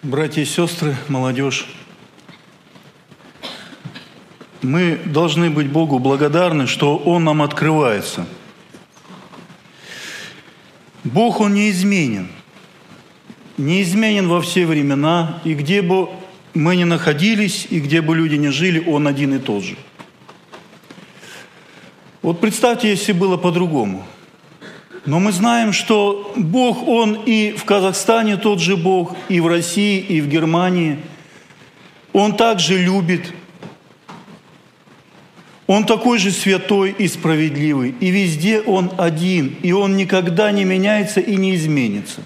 Братья и сестры, молодежь, мы должны быть Богу благодарны, что Он нам открывается. Бог, Он неизменен. Неизменен во все времена, и где бы мы ни находились, и где бы люди ни жили, Он один и тот же. Вот представьте, если было по-другому. Но мы знаем, что Бог, Он и в Казахстане тот же Бог, и в России, и в Германии. Он также любит. Он такой же святой и справедливый. И везде Он один. И Он никогда не меняется и не изменится.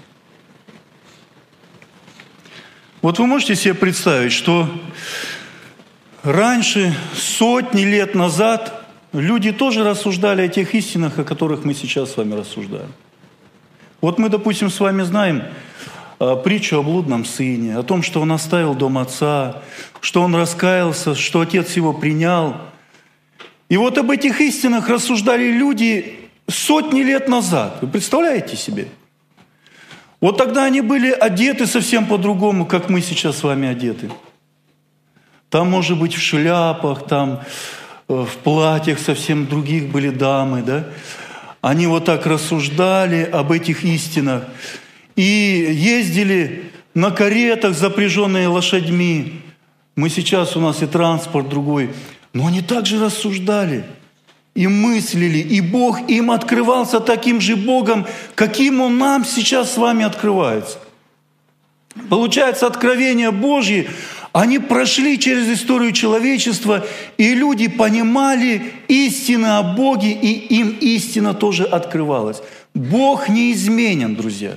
Вот вы можете себе представить, что раньше, сотни лет назад, люди тоже рассуждали о тех истинах, о которых мы сейчас с вами рассуждаем. Вот мы, допустим, с вами знаем притчу о блудном сыне, о том, что он оставил дом отца, что он раскаялся, что отец его принял. И вот об этих истинах рассуждали люди сотни лет назад. Вы представляете себе? Вот тогда они были одеты совсем по-другому, как мы сейчас с вами одеты. Там, может быть, в шляпах, там в платьях совсем других были дамы, да? Они вот так рассуждали об этих истинах и ездили на каретах, запряженные лошадьми. Мы сейчас, у нас и транспорт другой. Но они также рассуждали и мыслили, и Бог им открывался таким же Богом, каким Он нам сейчас с вами открывается. Получается, откровения Божьи, они прошли через историю человечества, и люди понимали истину о Боге, и им истина тоже открывалась. Бог неизменен, друзья.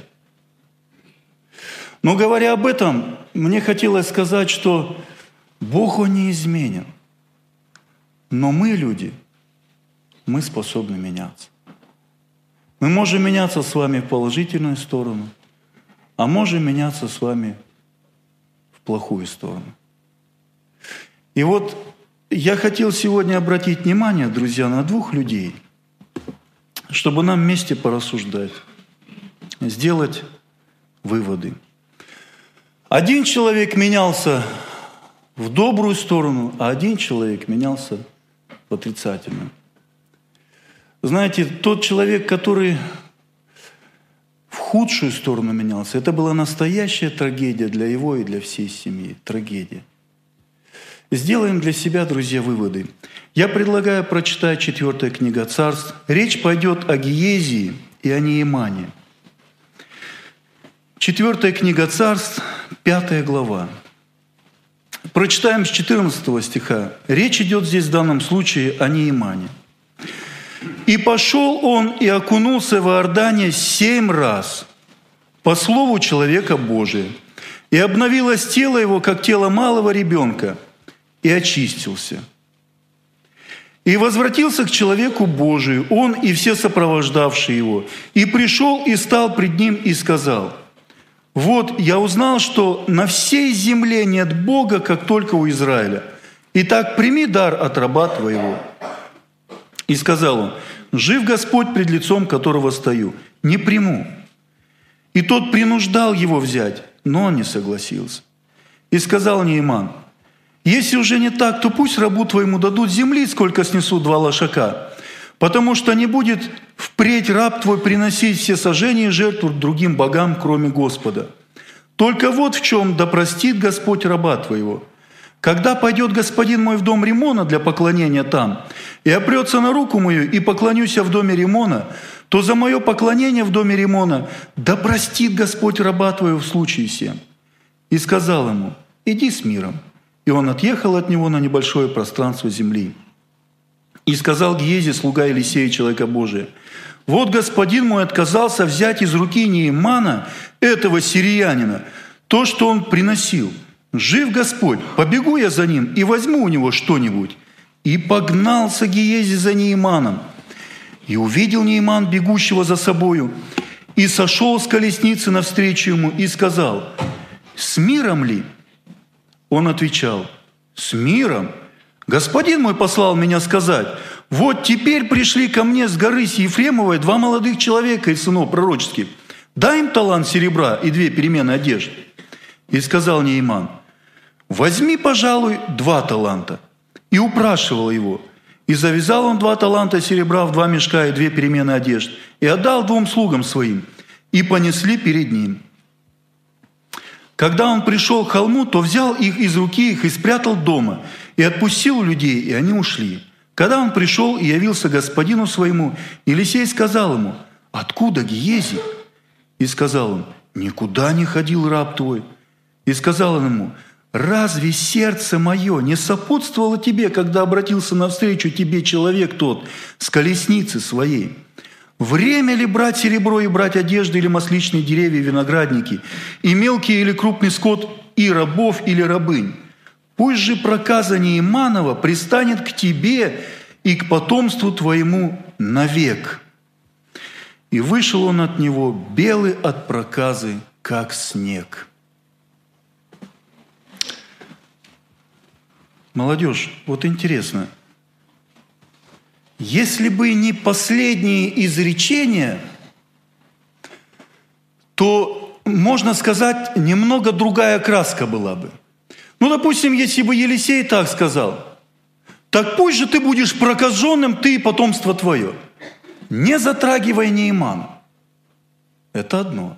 Но говоря об этом, мне хотелось сказать, что Бог, Он неизменен. Но мы, люди, мы способны меняться. Мы можем меняться с вами в положительную сторону, а можем меняться с вами в плохую сторону. И вот я хотел сегодня обратить внимание, друзья, на двух людей, чтобы нам вместе порассуждать, сделать выводы. Один человек менялся в добрую сторону, а один человек менялся в отрицательную. Знаете, тот человек, который в худшую сторону менялся, это была настоящая трагедия для его и для всей семьи. Трагедия. Сделаем для себя, друзья, выводы. Я предлагаю прочитать 4 книга Царств. Речь пойдет о Гиезии и о Неемане. 4 книга Царств, 5 глава. Прочитаем с 14 стиха. Речь идет здесь в данном случае о Неемане. «И пошел он и окунулся в Иордане 7 раз по слову человека Божия, и обновилось тело его, как тело малого ребенка, и очистился. И возвратился к человеку Божию, он и все сопровождавшие его, и пришел и стал пред ним и сказал: вот я узнал, что на всей земле нет Бога, как только у Израиля. Итак, прими дар от раба твоего». И сказал он: жив Господь, пред лицом которого стою, не приму. И тот принуждал его взять, но он не согласился. И сказал Нееман: если уже не так, то пусть рабу твоему дадут земли, сколько снесут 2 лошака, потому что не будет впредь раб твой приносить все сожжения и жертву другим богам, кроме Господа. Только вот в чем да простит Господь раба твоего. Когда пойдет господин мой в дом Римона для поклонения там, и опрется на руку мою, и поклонюся в доме Римона, то за мое поклонение в доме Римона да простит Господь раба твоего в случае сем. И сказал ему: иди с миром. И он отъехал от него на небольшое пространство земли. И сказал Гиези, слуга Елисея, человека Божия: вот господин мой отказался взять из руки Неемана, этого сириянина, то, что он приносил. Жив Господь, побегу я за ним и возьму у него что-нибудь. И погнался Гиези за Нееманом. И увидел Нееман бегущего за собою, и сошел с колесницы навстречу ему, и сказал: с миром ли? Он отвечал: с миром. Господин мой послал меня сказать: вот теперь пришли ко мне с горы Ефремовой 2 молодых человека из сынов пророческих. Дай им талант серебра и 2 перемены одежды. И сказал Нейман: возьми, пожалуй, 2 таланта. И упрашивал его. И завязал он 2 таланта серебра в 2 мешка и 2 перемены одежд. И отдал 2 слугам своим. И понесли перед ним. Когда он пришел к холму, то взял их из руки их и спрятал дома. И отпустил людей, и они ушли. Когда он пришел и явился господину своему, Елисей сказал ему: откуда Гиези? И сказал он: никуда не ходил раб твой. И сказал он ему: разве сердце мое не сопутствовало тебе, когда обратился навстречу тебе человек тот с колесницы своей? Время ли брать серебро и брать одежды, или масличные деревья и виноградники, и мелкий или крупный скот, и рабов или рабынь? Пусть же проказа Нейманова пристанет к тебе и к потомству твоему навек. И вышел он от него белый от проказы, как снег. Молодежь, вот интересно, если бы не последние изречения, то, можно сказать, немного другая краска была бы. Ну, допустим, если бы Елисей так сказал: так пусть же ты будешь прокаженным, ты и потомство твое, не затрагивая Неймана. Это одно.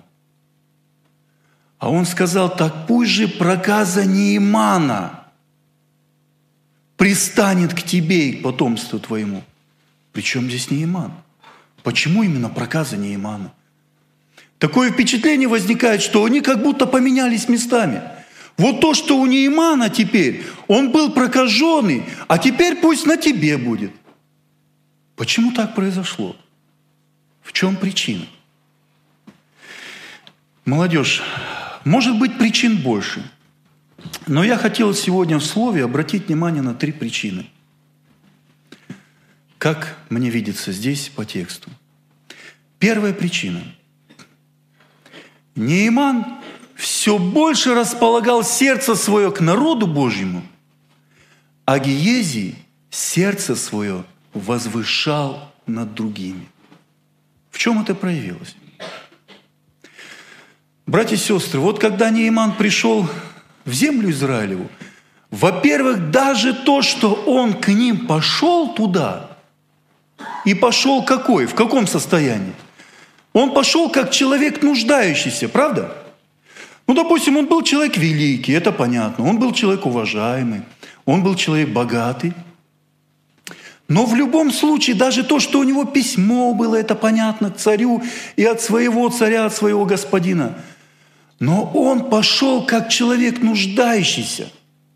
А он сказал: так пусть же проказа Неймана пристанет к тебе и к потомству твоему. Причем здесь Нейман? Почему именно проказа Неймана? Такое впечатление возникает, что они как будто поменялись местами. Вот то, что у Неймана теперь, он был прокаженный, а теперь пусть на тебе будет. Почему так произошло? В чем причина? Молодежь, может быть, причин больше. Но я хотел сегодня в слове обратить внимание на 3 причины. Как мне видится здесь по тексту. Первая причина. Нейман все больше располагал сердце свое к народу Божьему, а Гиези сердце свое возвышал над другими. В чем это проявилось? Братья и сестры, вот когда Нейман пришел в землю Израилеву, во-первых, даже то, что он к ним пошел туда, и пошел какой? В каком состоянии? Он пошел как человек нуждающийся, правда? Ну, допустим, он был человек великий, это понятно. Он был человек уважаемый, он был человек богатый. Но в любом случае, даже то, что у него письмо было, это понятно, к царю и от своего царя, от своего господина. Но он пошел как человек нуждающийся.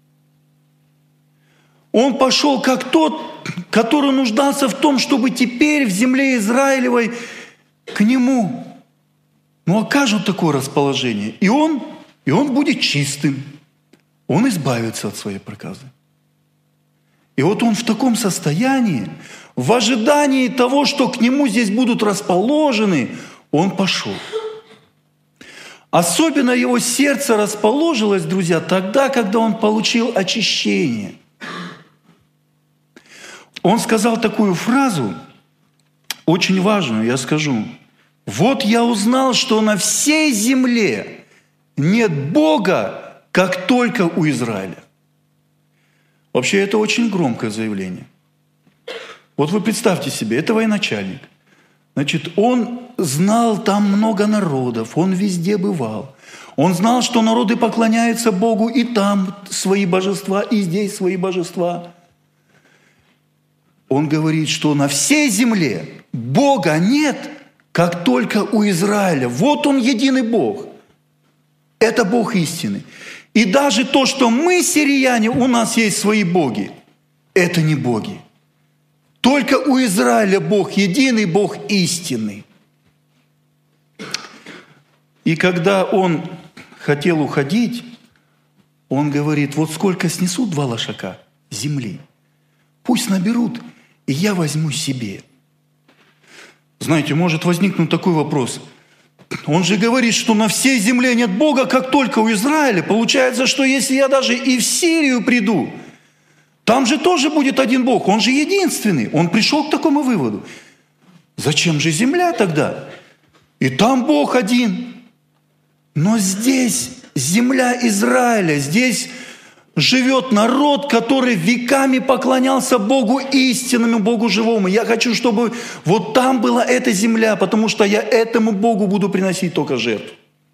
Он пошел как тот, который нуждался в том, чтобы теперь в земле Израилевой к нему окажут такое расположение. И он будет чистым. Он избавится от своей проказы. И вот он в таком состоянии, в ожидании того, что к нему здесь будут расположены, он пошел. Особенно его сердце расположилось, друзья, тогда, когда он получил очищение. Он сказал такую фразу, очень важную, я скажу. Вот я узнал, что на всей земле нет Бога, как только у Израиля. Вообще, это очень громкое заявление. Вот вы представьте себе, это военачальник. Значит, он знал там много народов, он везде бывал. Он знал, что народы поклоняются Богу, и там свои божества, и здесь свои божества. Он говорит, что на всей земле Бога нет, как только у Израиля. Вот он единый Бог. Это Бог истины. И даже то, что мы, сирияне, у нас есть свои боги, это не боги. Только у Израиля Бог единый, Бог истинный. И когда он хотел уходить, он говорит: вот сколько снесут 2 лошака земли, пусть наберут, и я возьму себе. Знаете, может возникнуть такой вопрос. Он же говорит, что на всей земле нет Бога, как только у Израиля. Получается, что если я даже и в Сирию приду, там же тоже будет один Бог. Он же единственный. Он пришел к такому выводу. Зачем же земля тогда? И там Бог один. Но здесь земля Израиля, здесь живет народ, который веками поклонялся Богу истинному, Богу живому. Я хочу, чтобы вот там была эта земля, потому что я этому Богу буду приносить только жертву.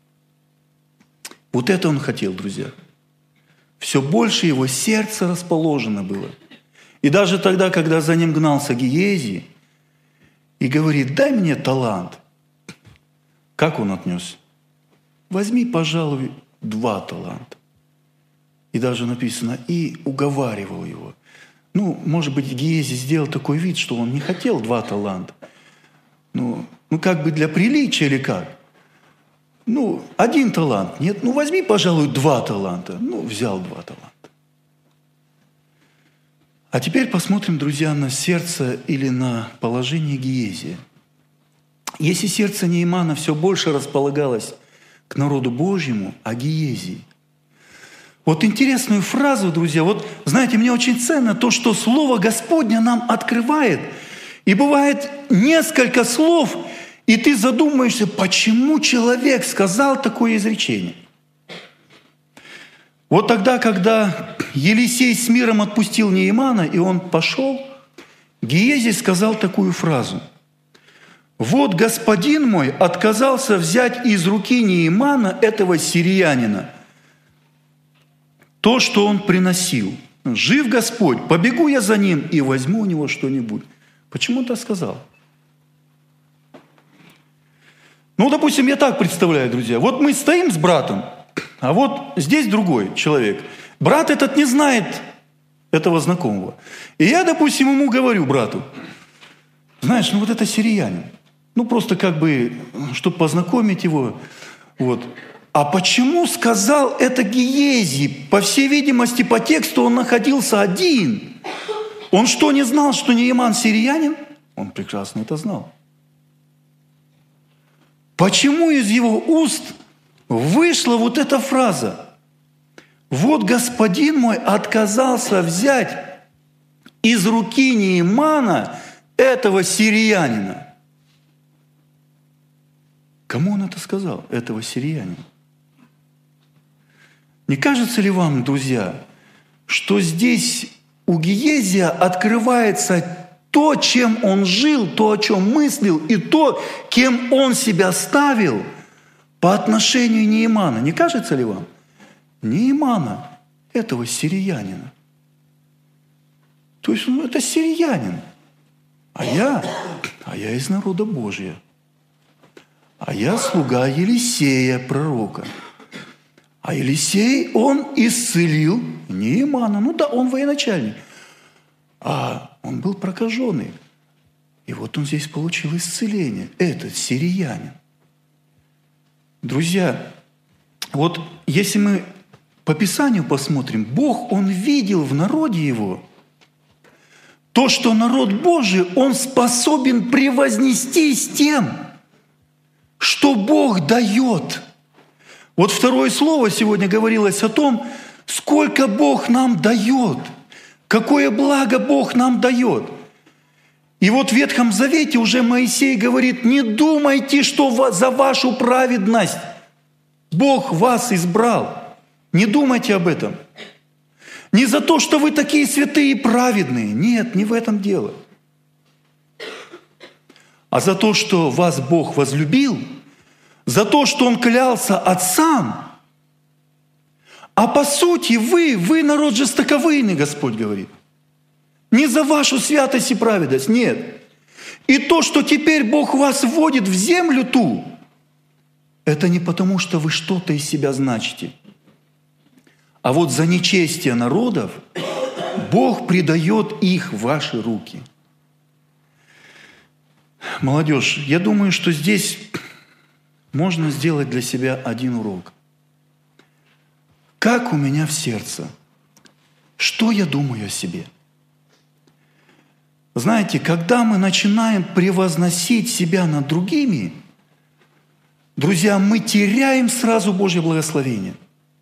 Вот это он хотел, друзья. Все больше его сердце расположено было. И даже тогда, когда за ним гнался Гиези и говорит: дай мне талант. Как он отнесся? Возьми, пожалуй, 2 таланта. И даже написано, и уговаривал его. Ну, может быть, Гиези сделал такой вид, что он не хотел 2 таланта. Ну, как бы для приличия или как? 1 талант. Нет, возьми, пожалуй, 2 таланта. Взял 2 таланта. А теперь посмотрим, друзья, на сердце или на положение Гиезия. Если сердце Неемана все больше располагалось к народу Божьему, а Гиезий. Вот интересную фразу, друзья, вот знаете, мне очень ценно то, что Слово Господне нам открывает. И бывает несколько слов, и ты задумаешься, почему человек сказал такое изречение. Вот тогда, когда Елисей с миром отпустил Неемана, и он пошел, Гиезий сказал такую фразу. «Вот господин мой отказался взять из руки Неемана, этого сириянина, то, что он приносил. Жив Господь, побегу я за ним и возьму у него что-нибудь». Почему он так сказал? Допустим, я так представляю, друзья. Вот мы стоим с братом, а вот здесь другой человек. Брат этот не знает этого знакомого. И я, допустим, ему говорю, брату: знаешь, вот это сириянин. Просто как бы, чтобы познакомить его. Вот. А почему сказал это Гиезий? По всей видимости, по тексту он находился один. Он что, не знал, что Нееман сириянин? Он прекрасно это знал. Почему из его уст вышла вот эта фраза? Вот господин мой отказался взять из руки Неемана этого сириянина. Кому он это сказал, этого сириянина? Не кажется ли вам, друзья, что здесь у Гиезия открывается то, чем он жил, то, о чем мыслил, и то, кем он себя ставил по отношению Неемана? Не кажется ли вам? Неемана, этого сириянина. То есть, это сириянин. А я из народа Божия. А я слуга Елисея, пророка. А Елисей, он исцелил Неемана. Он военачальник. А он был прокаженный. И вот он здесь получил исцеление. Этот сириянин. Друзья, вот если мы по Писанию посмотрим, Бог, Он видел в народе Его то, что народ Божий, он способен превознестись тем, что Бог дает. Вот второе слово сегодня говорилось о том, сколько Бог нам дает, какое благо Бог нам дает. И вот в Ветхом Завете уже Моисей говорит: не думайте, что за вашу праведность Бог вас избрал. Не думайте об этом. Не за то, что вы такие святые и праведные. Нет, не в этом дело. А за то, что вас Бог возлюбил, за то, что Он клялся отцам. А по сути вы народ жестоковыйный, Господь говорит. Не за вашу святость и праведность, нет. И то, что теперь Бог вас вводит в землю ту, это не потому, что вы что-то из себя значите. А вот за нечестие народов Бог предает их в ваши руки. Молодежь, я думаю, что здесь можно сделать для себя один урок. Как у меня в сердце? Что я думаю о себе? Знаете, когда мы начинаем превозносить себя над другими, друзья, мы теряем сразу Божье благословение.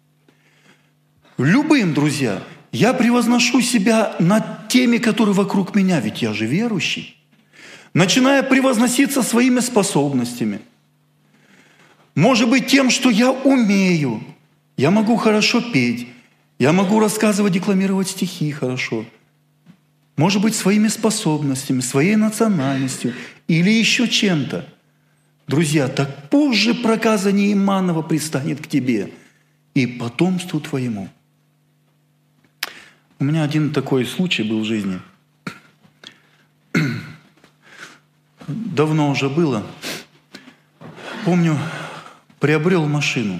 Любым, друзья, я превозношу себя над теми, которые вокруг меня, ведь я же верующий. Начиная превозноситься своими способностями. Может быть, тем, что я умею. Я могу хорошо петь, я могу рассказывать, декламировать стихи хорошо. Может быть, своими способностями, своей национальностью или еще чем-то. Друзья, так пусть же проказа Неиманова пристанет к тебе и потомству твоему. У меня один такой случай был в жизни. Давно уже было. Помню, приобрел машину.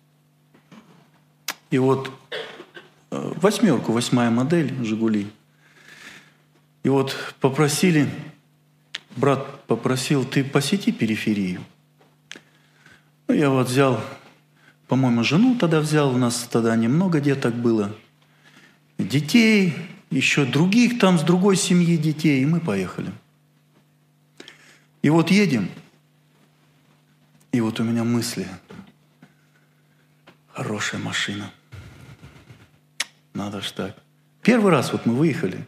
И вот восьмерку, 8-я модель «Жигули». И вот попросили, брат попросил, ты посети периферию. Ну, я вот взял, по-моему, жену тогда взял, у нас тогда немного деток было. Детей, еще других там с другой семьи детей, и мы поехали. И вот едем, и вот у меня мысли. Хорошая машина. Надо ж так. Первый раз вот мы выехали.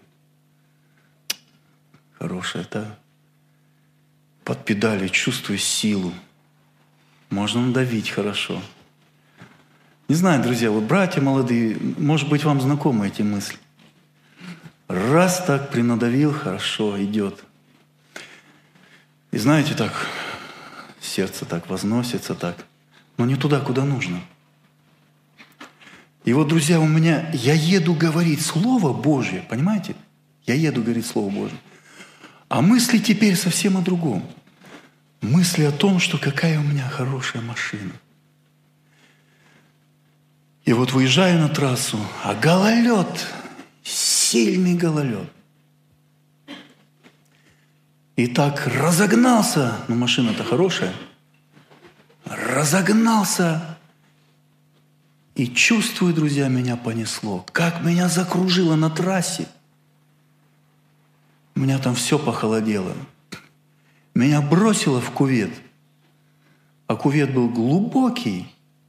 Хорошая, да. Под педалью чувствую силу. Можно надавить хорошо. Не знаю, друзья, вот братья молодые, может быть, вам знакомы эти мысли. Раз так принадавил, хорошо, идет. И знаете, так, сердце так возносится, так, но не туда, куда нужно. И вот, друзья, у меня, я еду говорить Слово Божье, понимаете? Я еду говорить Слово Божье. А мысли теперь совсем о другом. Мысли о том, что какая у меня хорошая машина. И вот выезжаю на трассу, а гололед, сильный гололед. И так разогнался, но машина-то хорошая, разогнался. И чувствую, друзья, меня понесло. Как меня закружило на трассе. У меня там все похолодело. Меня бросило в кювет. А кювет был глубокий.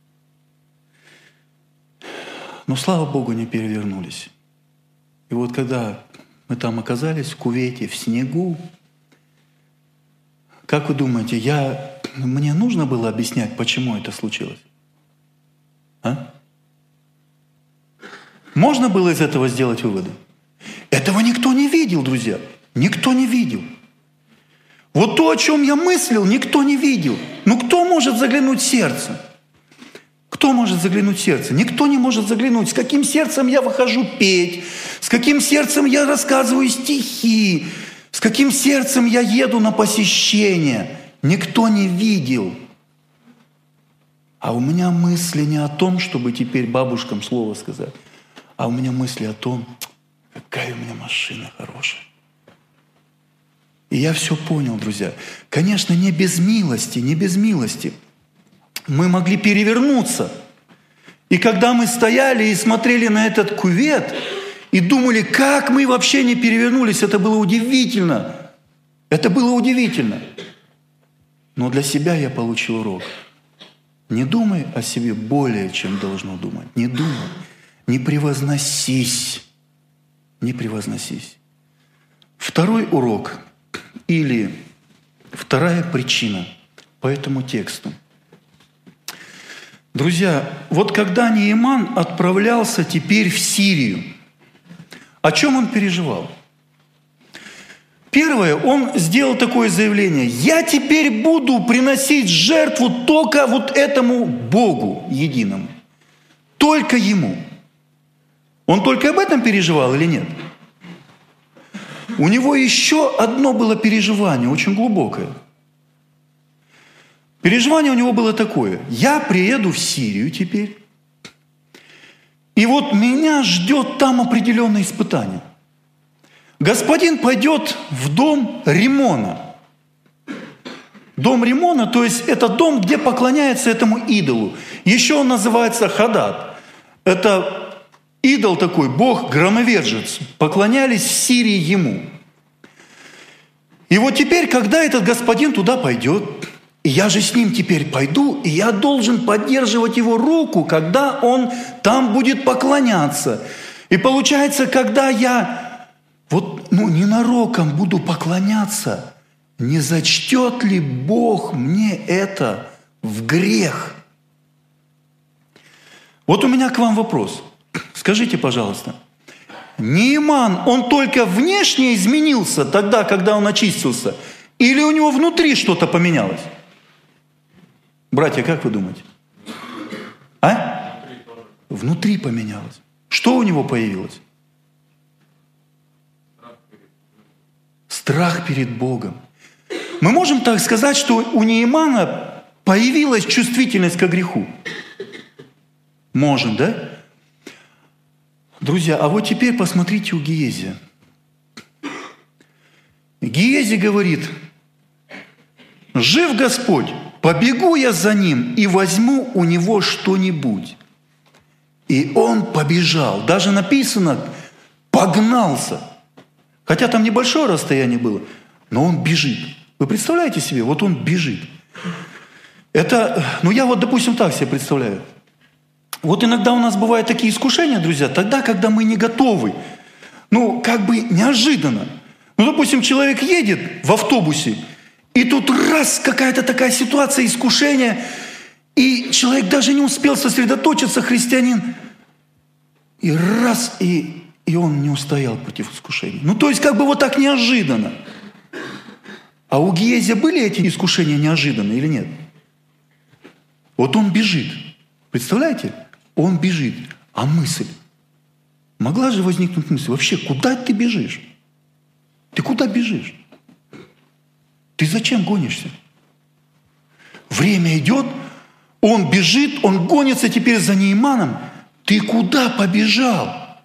Но, слава Богу, не перевернулись. И вот когда мы там оказались, в кювете, в снегу, как вы думаете, мне нужно было объяснять, почему это случилось? А? Можно было из этого сделать выводы? Этого никто не видел, друзья. Никто не видел. Вот то, о чем я мыслил, никто не видел. Ну кто может заглянуть в сердце? Кто может заглянуть в сердце? Никто не может заглянуть. С каким сердцем я выхожу петь? С каким сердцем я рассказываю стихи? С каким сердцем я еду на посещение? Никто не видел. А у меня мысли не о том, чтобы теперь бабушкам слово сказать, а у меня мысли о том, какая у меня машина хорошая. И я все понял, друзья. Конечно, не без милости, не без милости. Мы могли перевернуться. И когда мы стояли и смотрели на этот кювет, и думали, как мы вообще не перевернулись, это было удивительно. Это было удивительно. Но для себя я получил урок. Не думай о себе более, чем должно думать. Не думай. Не превозносись. Не превозносись. Второй урок или вторая причина по этому тексту. Друзья, вот когда Неиман отправлялся теперь в Сирию, о чем он переживал? Первое, он сделал такое заявление: «Я теперь буду приносить жертву только вот этому Богу единому, только Ему». Он только об этом переживал или нет? У него еще одно было переживание, очень глубокое. Переживание у него было такое: я приеду в Сирию теперь, и вот меня ждет там определенное испытание. Господин пойдет в дом Римона. Дом Римона, то есть это дом, где поклоняется этому идолу. Еще он называется Хадад. Это идол такой, бог-громовержец. Поклонялись в Сирии ему. И вот теперь, когда этот господин туда пойдет, и я же с ним теперь пойду, и я должен поддерживать его руку, когда он там будет поклоняться. И получается, когда я ненароком буду поклоняться, не зачтет ли Бог мне это в грех? Вот у меня к вам вопрос. Скажите, пожалуйста, Нейман, он только внешне изменился тогда, когда он очистился? Или у него внутри что-то поменялось? Братья, как вы думаете? А? Внутри поменялось. Что у него появилось? Страх перед Богом. Мы можем так сказать, что у Неймана появилась чувствительность к греху? Можем, да? Друзья, а вот теперь посмотрите у Гиезия. Гиези говорит: «Жив Господь, побегу я за ним и возьму у него что-нибудь». И он побежал. Даже написано, погнался. Хотя там небольшое расстояние было, но он бежит. Вы представляете себе? Вот он бежит. Это, я вот, допустим, так себе представляю. Вот иногда у нас бывают такие искушения, друзья, тогда, когда мы не готовы. Как бы неожиданно. Допустим, человек едет в автобусе, и тут раз какая-то такая ситуация, искушение, и человек даже не успел сосредоточиться, христианин, и раз, и он не устоял против искушений. То есть как бы вот так неожиданно. А у Гиезия были эти искушения неожиданные или нет? Вот он бежит. Представляете? Он бежит. А мысль? Могла же возникнуть мысль: вообще, куда ты бежишь? Ты куда бежишь? Ты зачем гонишься? Время идет, он бежит, он гонится теперь за Нейманом. Ты куда побежал?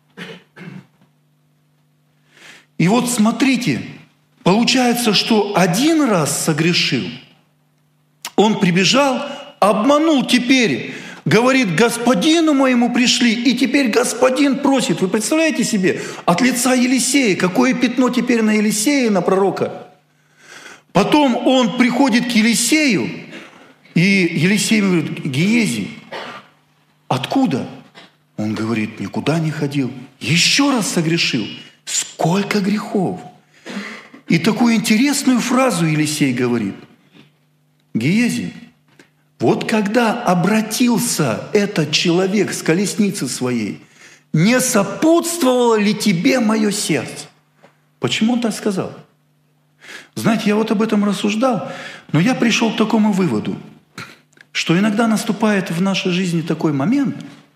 И вот смотрите, получается, что один раз согрешил, он прибежал, обманул теперь, говорит: господину моему пришли, и теперь господин просит. Вы представляете себе, от лица Елисея, какое пятно теперь на Елисея, на пророка. Потом он приходит к Елисею, и Елисей говорит: Гиези, откуда? Он говорит: никуда не ходил. Еще раз согрешил. Сколько грехов? И такую интересную фразу Елисей говорит: Гиези, вот когда обратился этот человек с колесницы своей, не сопутствовало ли тебе мое сердце? Почему он так сказал? Знаете, я вот об этом рассуждал, но я пришел к такому выводу, что иногда наступает в нашей жизни такой момент,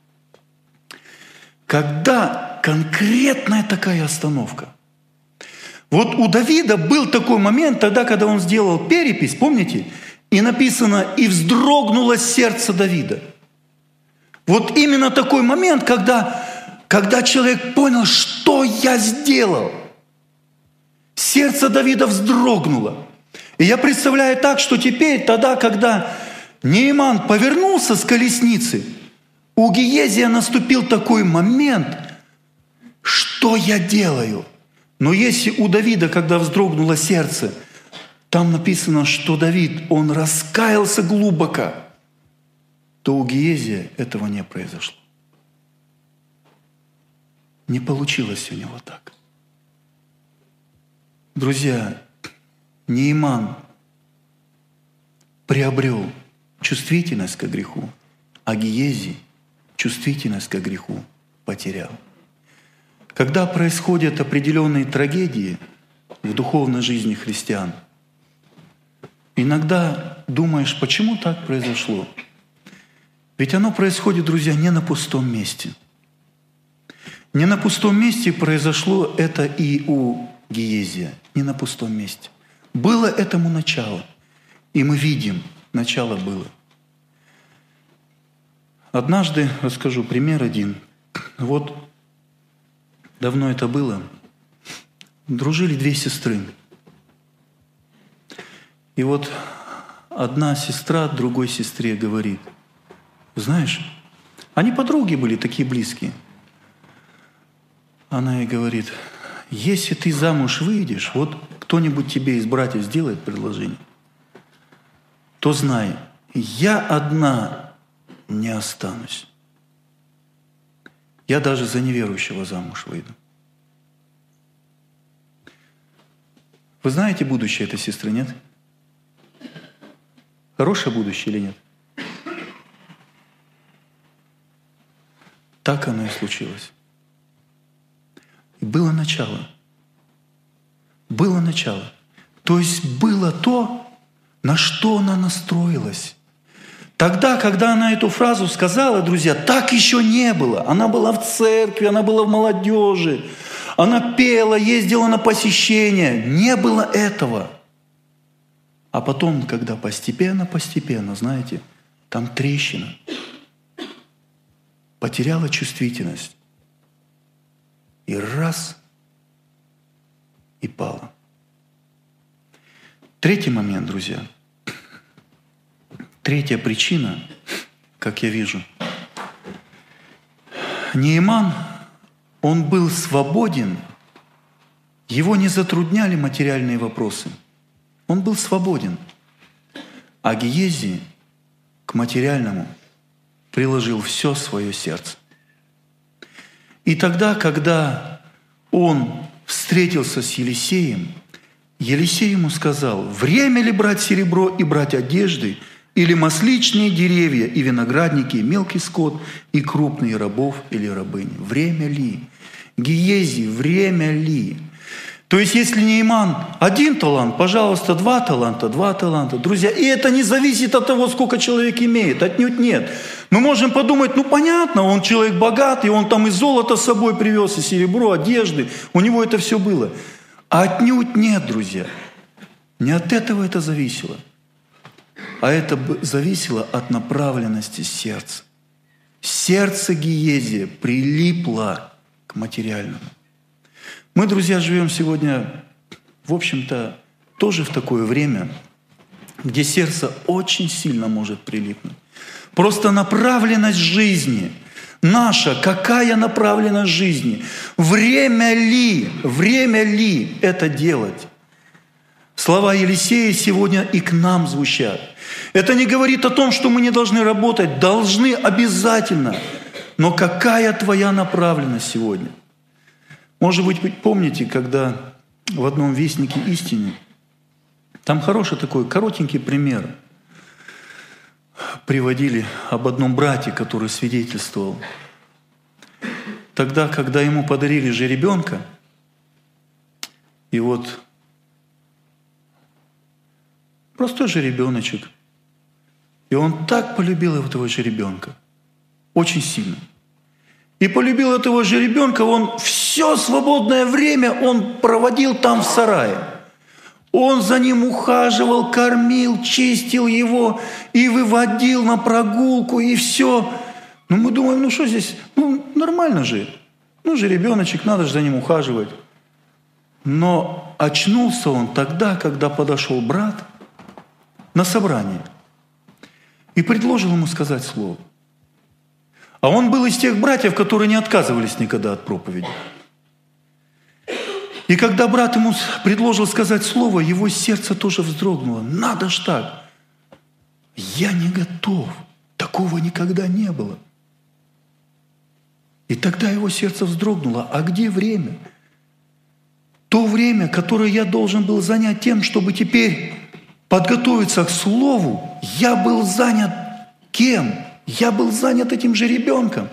когда конкретная такая остановка. Вот у Давида был такой момент тогда, когда он сделал перепись, помните? И написано: «И вздрогнуло сердце Давида». Вот именно такой момент, когда человек понял, что я сделал. Сердце Давида вздрогнуло. И я представляю так, что теперь, тогда, когда Нейман повернулся с колесницы, у Гиезия наступил такой момент: что я делаю? Но если у Давида, когда вздрогнуло сердце, там написано, что Давид, он раскаялся глубоко, то у Гиезия этого не произошло. Не получилось у него так. Друзья, Нейман приобрел чувствительность к греху, а Гиези чувствительность к греху потерял. Когда происходят определенные трагедии в духовной жизни христиан, иногда думаешь, почему так произошло? Ведь оно происходит, друзья, не на пустом месте. Не на пустом месте произошло это и у Гиезия, не на пустом месте. Было этому начало, и мы видим, начало было. Однажды расскажу пример один. Вот давно это было. Дружили две сестры. И вот одна сестра другой сестре говорит: знаешь, они подруги были такие близкие. Она ей говорит: если ты замуж выйдешь, вот кто-нибудь тебе из братьев сделает предложение, то знай, я одна не останусь. Я даже за неверующего замуж выйду. Вы знаете будущее этой сестры, нет? Хорошее будущее или нет? Так оно и случилось. И было начало. Было начало. То есть было то, на что она настроилась. Тогда, когда она эту фразу сказала, друзья, так еще не было. Она была в церкви, она была в молодежи, она пела, ездила на посещения. Не было этого. А потом, когда постепенно, знаете, там трещина. Потеряла чувствительность. И раз, и пала. Третий момент, друзья. Третья причина, как я вижу. Нееман, он был свободен, его не затрудняли материальные вопросы. Он был свободен. А Гиези к материальному приложил все свое сердце. И тогда, когда он встретился с Елисеем, Елисей ему сказал: «Время ли брать серебро и брать одежды, или масличные деревья и виноградники, и мелкий скот, и крупные рабов или рабынь? Время ли? Гиези, время ли?» То есть, если Нееман 1 талант, пожалуйста, 2 таланта, 2 таланта. Друзья, и это не зависит от того, сколько человек имеет, отнюдь нет. Мы можем подумать, понятно, он человек богатый, он там и золото с собой привез, и серебро, одежды, у него это все было. А отнюдь нет, друзья. Не от этого это зависело, а это зависело от направленности сердца. Сердце Гиезия прилипло к материальному. Мы, друзья, живем сегодня, в общем-то, тоже в такое время, где сердце очень сильно может прилипнуть. Просто направленность жизни наша, какая направленность жизни? Время ли это делать? Слова Елисея сегодня и к нам звучат. Это не говорит о том, что мы не должны работать, должны обязательно. Но какая твоя направленность сегодня? Может быть, вы помните, когда в одном вестнике истины, там хороший такой коротенький пример приводили об одном брате, который свидетельствовал. Тогда, когда ему подарили жеребенка, и вот простой жеребеночек, и он так полюбил этого жеребенка, очень сильно. И полюбил этого жеребенка, он все свободное время он проводил там в сарае. Он за ним ухаживал, кормил, чистил его и выводил на прогулку, и все. Но мы думаем, что здесь? Нормально же. Жеребеночек, надо же за ним ухаживать. Но очнулся он тогда, когда подошел брат на собрание и предложил ему сказать слово. А он был из тех братьев, которые не отказывались никогда от проповеди. И когда брат ему предложил сказать слово, его сердце тоже вздрогнуло. Надо ж так. Я не готов. Такого никогда не было. И тогда его сердце вздрогнуло. А где время? То время, которое я должен был занять тем, чтобы теперь подготовиться к слову, я был занят кем? Я был занят этим жеребенком.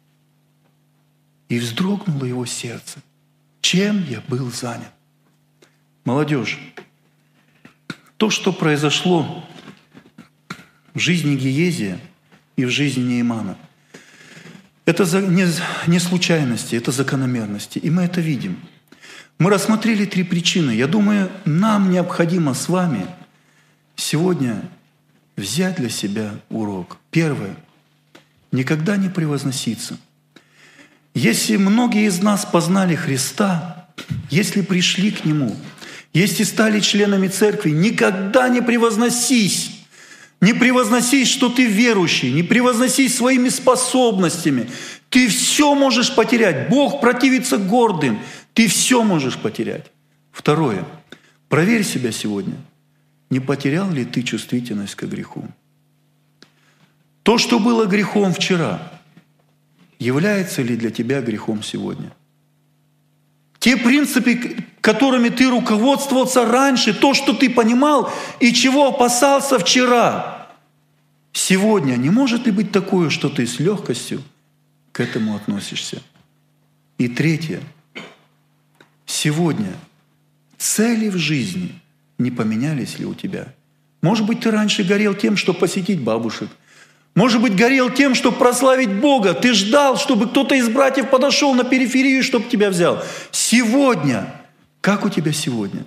И вздрогнуло его сердце. Чем я был занят? Молодежь, то, что произошло в жизни Гиезия и в жизни Неемана, это не случайности, это закономерности. И мы это видим. Мы рассмотрели 3 причины. Я думаю, нам необходимо с вами сегодня взять для себя урок. Первое. Никогда не превозноситься. Если многие из нас познали Христа, если пришли к Нему, если стали членами церкви, никогда не превозносись. Не превозносись, что ты верующий, не превозносись своими способностями. Ты все можешь потерять. Бог противится гордым. Ты все можешь потерять. Второе. Проверь себя сегодня. Не потерял ли ты чувствительность к греху? То, что было грехом вчера, является ли для тебя грехом сегодня? Те принципы, которыми ты руководствовался раньше, то, что ты понимал и чего опасался вчера, сегодня не может ли быть такое, что ты с легкостью к этому относишься? И третье. Сегодня цели в жизни не поменялись ли у тебя? Может быть, ты раньше горел тем, чтобы посетить бабушек. Может быть, горел тем, чтобы прославить Бога. Ты ждал, чтобы кто-то из братьев подошел на периферию, чтобы тебя взял. Сегодня, как у тебя сегодня?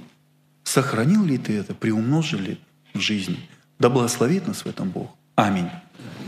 Сохранил ли ты это, приумножил ли в жизни? Да благословит нас в этом Бог. Аминь.